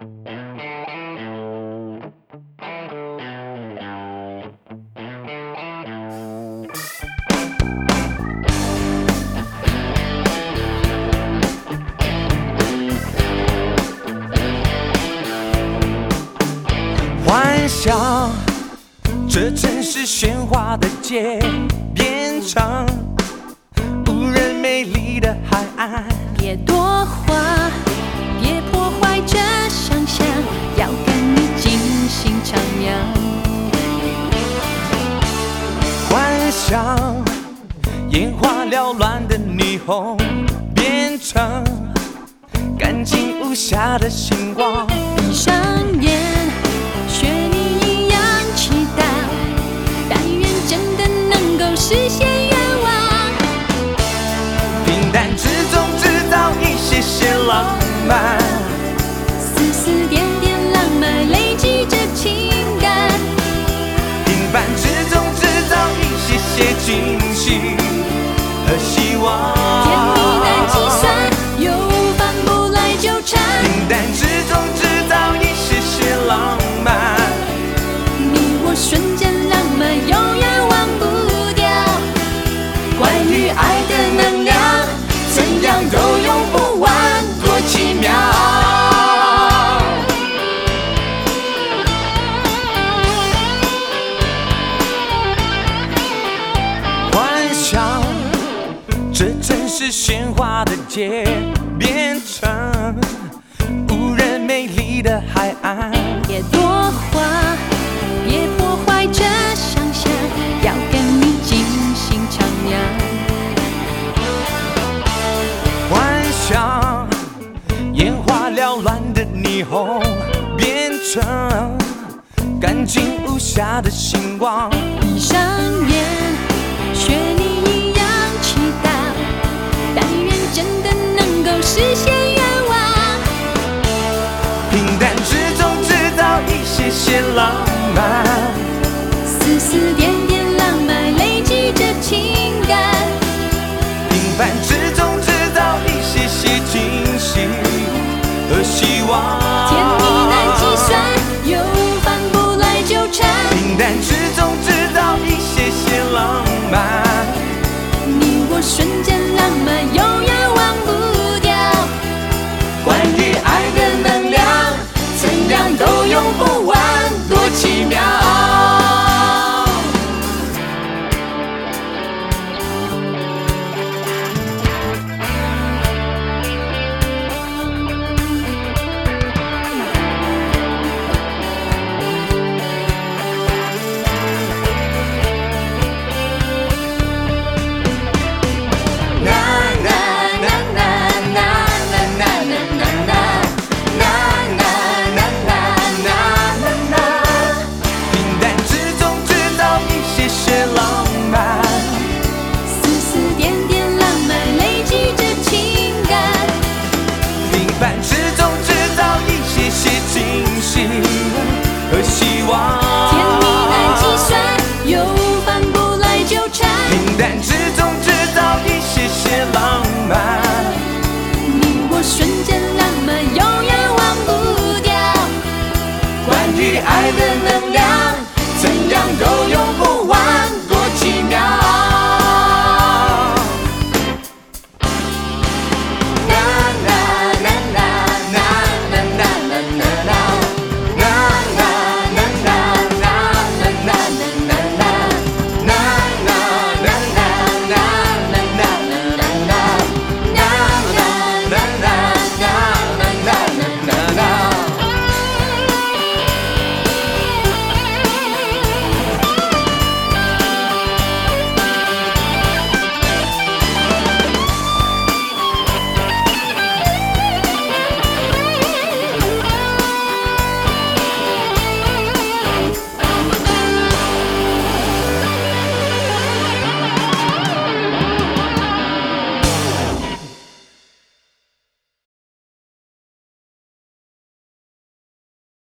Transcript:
幻想这城市喧哗的街，变成无人美丽的海岸。 别多话，别破坏这想象，要跟你尽兴徜徉。 幻想眼花缭乱的霓虹，变成干净无瑕的星光。 闭上眼，学你一样祈祷，但愿真的能够实现愿望。 平淡之中制造一些些浪漫， 丝丝点点浪漫累积着情感。 平凡之中制造一些些惊喜和希望。 甜蜜难计算，又反不来纠缠。 平淡之中制造一些些浪漫， 你我瞬间浪漫，永远忘不掉。关于爱的能量，怎样都用不完，多奇妙。 幻想这城市喧哗的街，变成无人美丽的海岸。 别多话，别破坏这想象，要跟你尽兴徜徉。 幻想眼花缭乱的霓虹，变成干净无瑕的星光。 闭上眼，学你一样祈祷，但愿真的能够实现愿望。 平淡之中制造一些些浪漫， 丝丝点点浪漫累积着情感。 平凡之中制造一些些惊喜和希望。 甜蜜难计算，又反不来纠缠。 平淡之中制造一些些浪漫， 你我瞬间浪漫，永远忘不掉。 关于爱的能量，怎样都用不完，多奇妙。平淡之中制造一些些浪漫， 丝丝点点浪漫累积着情感。 平凡之中制造一些些惊喜和希望。 甜蜜难计算，又反不来纠缠。 平淡之中制造一些些浪漫， 你我瞬间浪漫，永远忘不掉。 关于爱的能量，怎样都用不